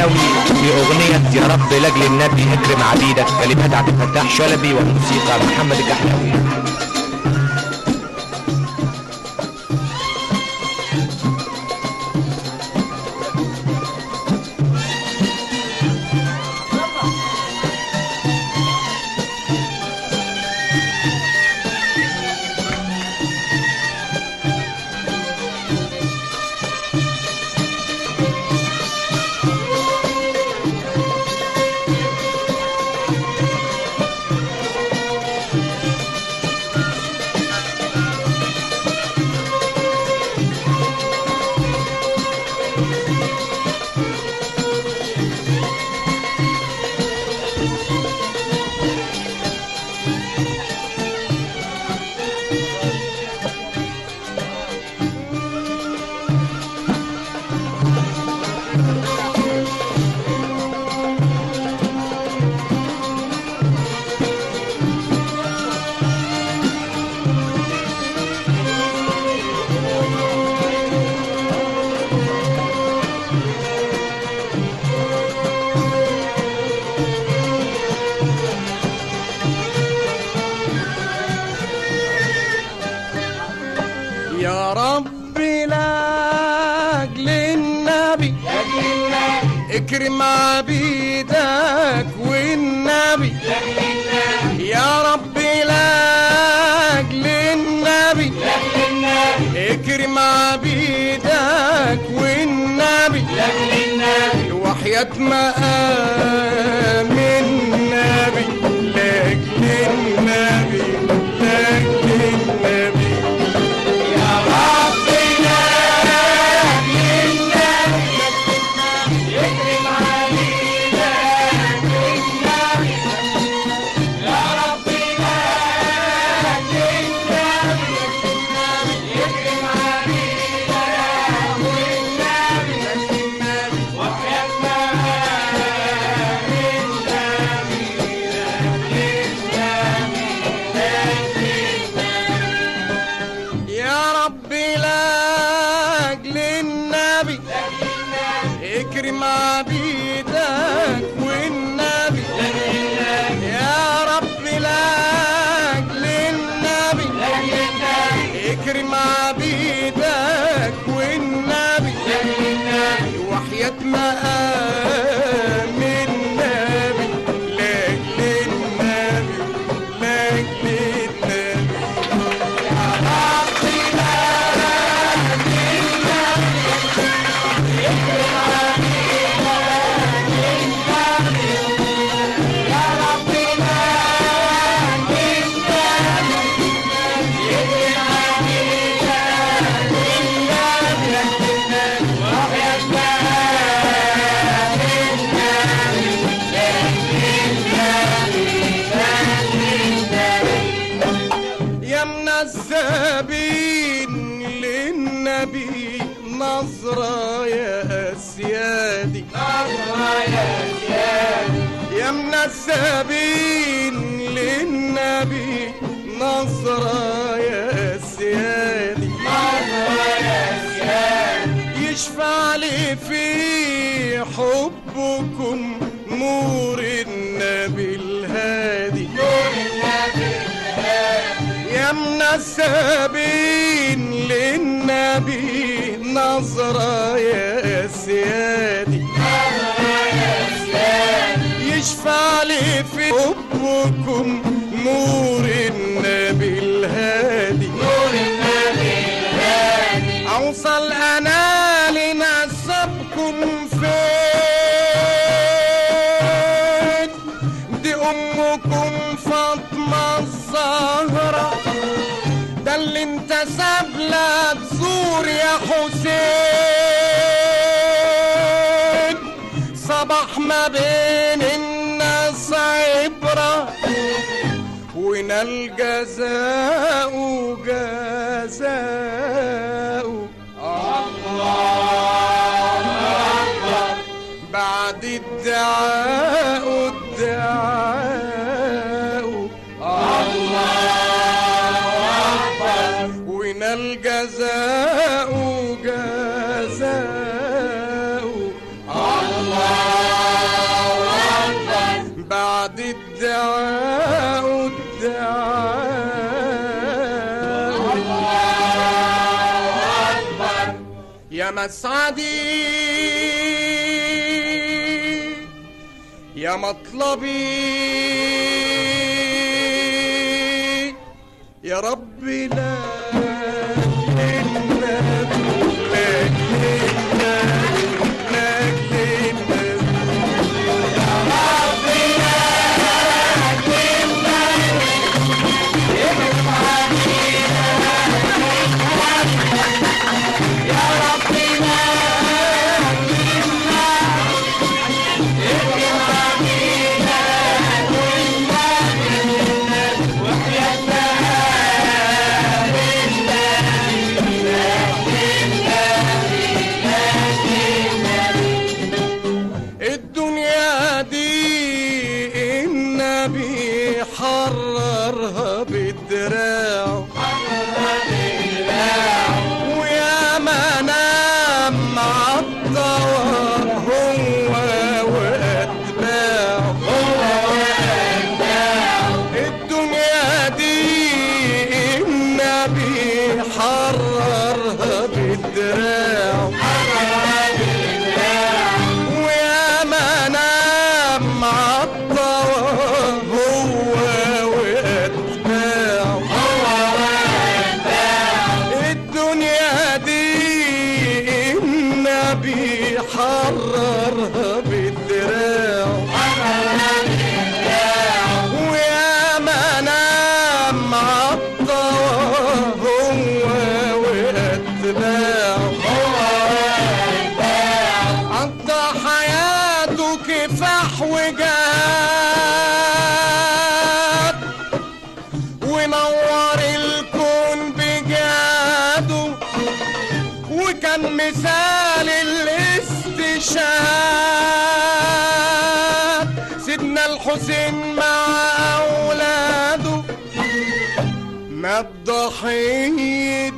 كحلاوي في اغنية يا رب لاجل النبي اكرم عبيدك، كلمات عبد الفتاح شلبي والموسيقى محمد الكحلاوي. يا رب لاجل النبي اكرم عبيدك والنبي، يا رب لاجل النبي اكرم عبيدك والنبي، وحياة مقام النبي لاجل النبي لاجل النبي. اكرم عبيدك والنبي، يا رب لاجل النبي اكرم عبيدك والنبي، وحياة مقام النبي لاجل النبي لاجل النبي. يا رب لاجل النبي اكرم الزابين للنبي نظرة يا سيادي، نظرة يا سيادي، يا من الزابين للنبي نظرة يا سيادي، نظرة يا سيادي، يشفع لي في حبكم نور النبي الهادي، نور النبي يا من السابين للنبي نظرة يا سيادي، نظرة يا سيادي، يشفع لي في حبكم نور النبي الهادي، نور النبي الهادي، اوصل انا لنسبكم فين، دي امكم فاطمة الزهرة، ده اللي انتسب لك زور يا حسين، صباح ما بين الناس عبرة ونال جزاء جزاء الله أكبر، بعد الدعاء الدعاء الجزاء جزاء الله يا مسعدي يا مطلبي يا ربي لا حررها بالدراع ويا ما نام مع الطوار هو واتباعه الدنيا دي النبي حررها بالدراع ويا ما نام مع الطوار حررها بالدراع ويا ما نام مع الطواه هو واتباعه قضى حياته كفاح وجاد ونور الكون بجاده وكان مثال شاد سيدنا الحسين مع أولاده مات ضحية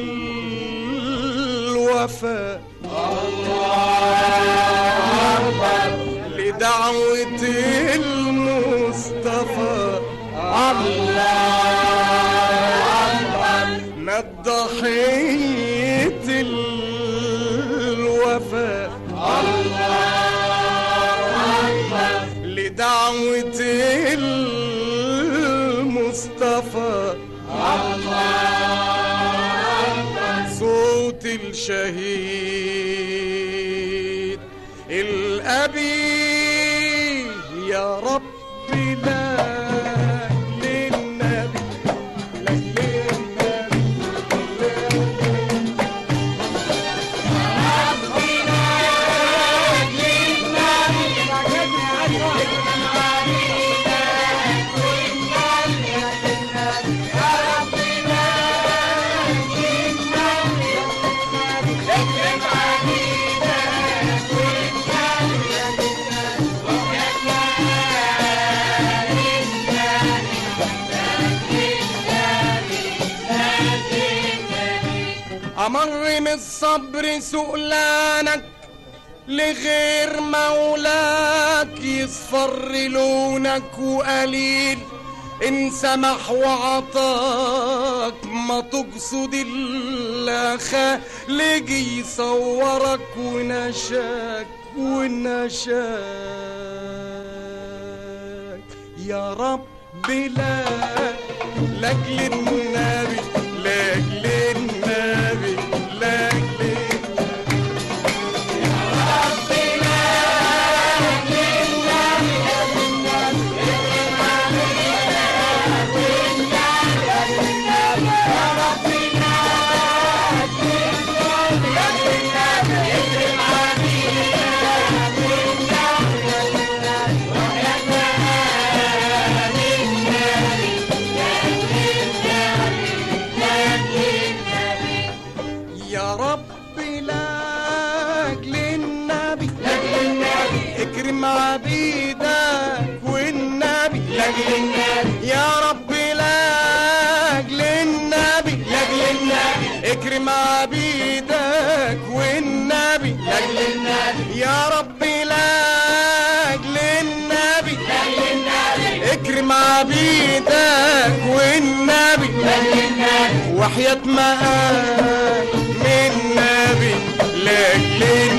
الوفاء لدعوة المصطفى مات ضحية الوفاء لدعوة المصطفى صوت الشهيد الأبي يا ربي لا للنبي لا أمر من الصبر سؤلانك لغير مولاك يصفر لونك وقليل إن سمح وعطاك ما تقصد إلا خالق يصورك ونشاك يا رب لا لأجل النبي لأجل النبي لأجل يا رب لا لأجل النبي اكرم عبيدك والنبي لاجل النبي يا رب لاجل النبي لاجل النبي اكرم عبيدك والنبي لاجل النبي يا رب لاجل النبي لاجل النبي اكرم عبيدك والنبي لاجل النبي وحياة مقام النبي للنبي